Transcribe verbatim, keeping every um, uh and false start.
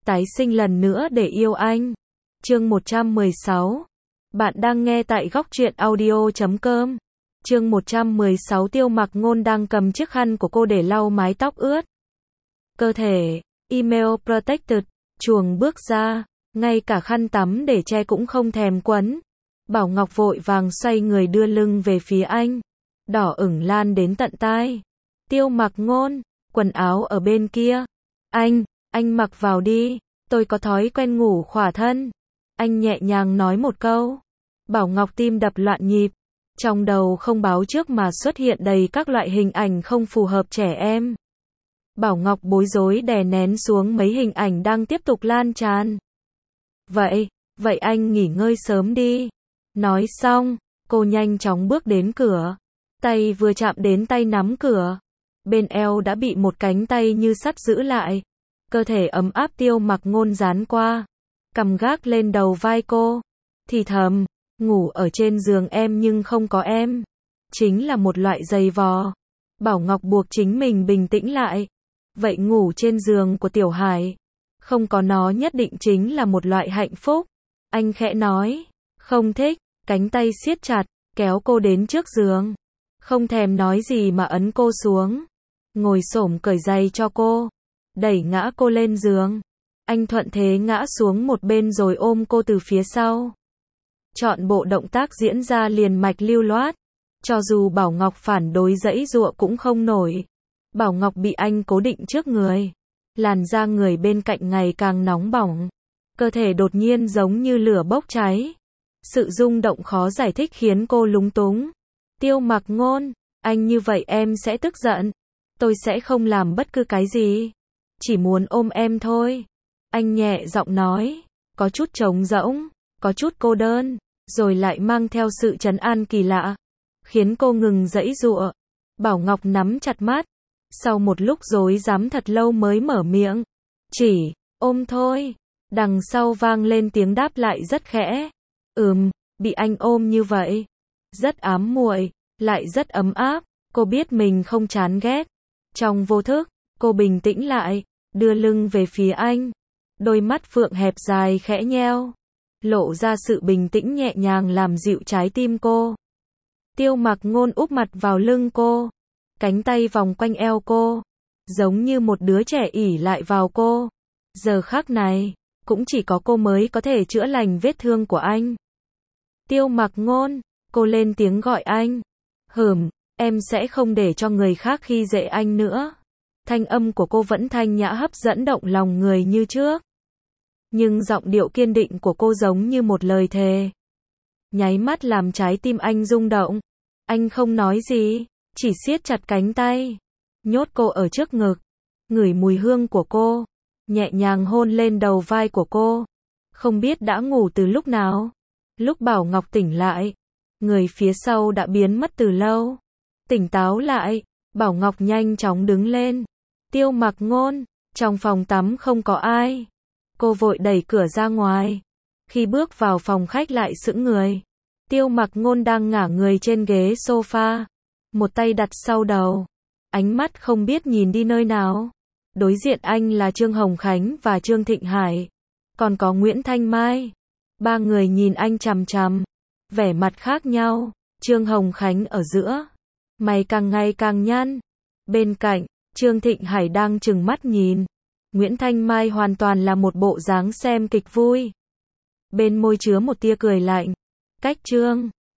tái sinh lần nữa để yêu anh. Chương một trăm mười sáu. Bạn đang nghe tại góc truyện audio chấm com. Chương một trăm mười sáu. Tiêu Mặc Ngôn đang cầm chiếc khăn của cô để lau mái tóc ướt. Cơ thể, email protected, chuồng bước ra, ngay cả khăn tắm để che cũng không thèm quấn. Bảo Ngọc vội vàng xoay người đưa lưng về phía anh, đỏ ửng lan đến tận tai. Tiêu Mặc Ngôn, quần áo ở bên kia. Anh, anh mặc vào đi, tôi có thói quen ngủ khỏa thân. Anh nhẹ nhàng nói một câu. Bảo Ngọc tim đập loạn nhịp, trong đầu không báo trước mà xuất hiện đầy các loại hình ảnh không phù hợp trẻ em. Bảo Ngọc bối rối đè nén xuống mấy hình ảnh đang tiếp tục lan tràn. Vậy, vậy anh nghỉ ngơi sớm đi. Nói xong, cô nhanh chóng bước đến cửa. Tay vừa chạm đến tay nắm cửa, bên eo đã bị một cánh tay như sắt giữ lại. Cơ thể ấm áp Tiêu Mặc Ngôn dán qua, cầm gác lên đầu vai cô, thì thầm, ngủ ở trên giường em nhưng không có em. Chính là một loại giày vò. Bảo Ngọc buộc chính mình bình tĩnh lại. Vậy ngủ trên giường của Tiểu Hải, không có nó nhất định chính là một loại hạnh phúc. Anh khẽ nói, không thích, cánh tay siết chặt, kéo cô đến trước giường. Không thèm nói gì mà ấn cô xuống. Ngồi xổm cởi giày cho cô, đẩy ngã cô lên giường. Anh thuận thế ngã xuống một bên rồi ôm cô từ phía sau. Chọn bộ động tác diễn ra liền mạch lưu loát. Cho dù Bảo Ngọc phản đối giãy giụa cũng không nổi. Bảo Ngọc bị anh cố định trước người. Làn da người bên cạnh ngày càng nóng bỏng. Cơ thể đột nhiên giống như lửa bốc cháy. Sự rung động khó giải thích khiến cô lúng túng. Tiêu Mặc Ngôn, anh như vậy em sẽ tức giận. Tôi sẽ không làm bất cứ cái gì. Chỉ muốn ôm em thôi. Anh nhẹ giọng nói, có chút trống rỗng, có chút cô đơn, rồi lại mang theo sự trấn an kỳ lạ, khiến cô ngừng giãy giụa. Bảo Ngọc nắm chặt mắt, sau một lúc rối rắm thật lâu mới mở miệng, chỉ, ôm thôi. Đằng sau vang lên tiếng đáp lại rất khẽ, ừm, bị anh ôm như vậy, rất ám muội, lại rất ấm áp. Cô biết mình không chán ghét. Trong vô thức, cô bình tĩnh lại, đưa lưng về phía anh. Đôi mắt phượng hẹp dài khẽ nheo, lộ ra sự bình tĩnh nhẹ nhàng làm dịu trái tim cô. Tiêu Mặc Ngôn úp mặt vào lưng cô, cánh tay vòng quanh eo cô, giống như một đứa trẻ ỷ lại vào cô. Giờ khắc này, cũng chỉ có cô mới có thể chữa lành vết thương của anh. Tiêu Mặc Ngôn, cô lên tiếng gọi anh. Hừm, em sẽ không để cho người khác khi dễ anh nữa. Thanh âm của cô vẫn thanh nhã hấp dẫn động lòng người như trước. Nhưng giọng điệu kiên định của cô giống như một lời thề. Nháy mắt làm trái tim anh rung động. Anh không nói gì, chỉ siết chặt cánh tay, nhốt cô ở trước ngực, ngửi mùi hương của cô, nhẹ nhàng hôn lên đầu vai của cô. Không biết đã ngủ từ lúc nào. Lúc Bảo Ngọc tỉnh lại, người phía sau đã biến mất từ lâu. Tỉnh táo lại, Bảo Ngọc nhanh chóng đứng lên. Tiêu Mặc Ngôn, trong phòng tắm không có ai. Cô vội đẩy cửa ra ngoài. Khi bước vào phòng khách lại sững người. Tiêu Mặc Ngôn đang ngả người trên ghế sofa, một tay đặt sau đầu, ánh mắt không biết nhìn đi nơi nào. Đối diện anh là Trương Hồng Khánh và Trương Thịnh Hải, còn có Nguyễn Thanh Mai. Ba người nhìn anh chằm chằm, vẻ mặt khác nhau. Trương Hồng Khánh ở giữa, mày càng ngày càng nhăn. Bên cạnh, Trương Thịnh Hải đang trừng mắt nhìn. Nguyễn Thanh Mai hoàn toàn là một bộ dáng xem kịch vui. Bên môi chứa một tia cười lạnh. Cách Trương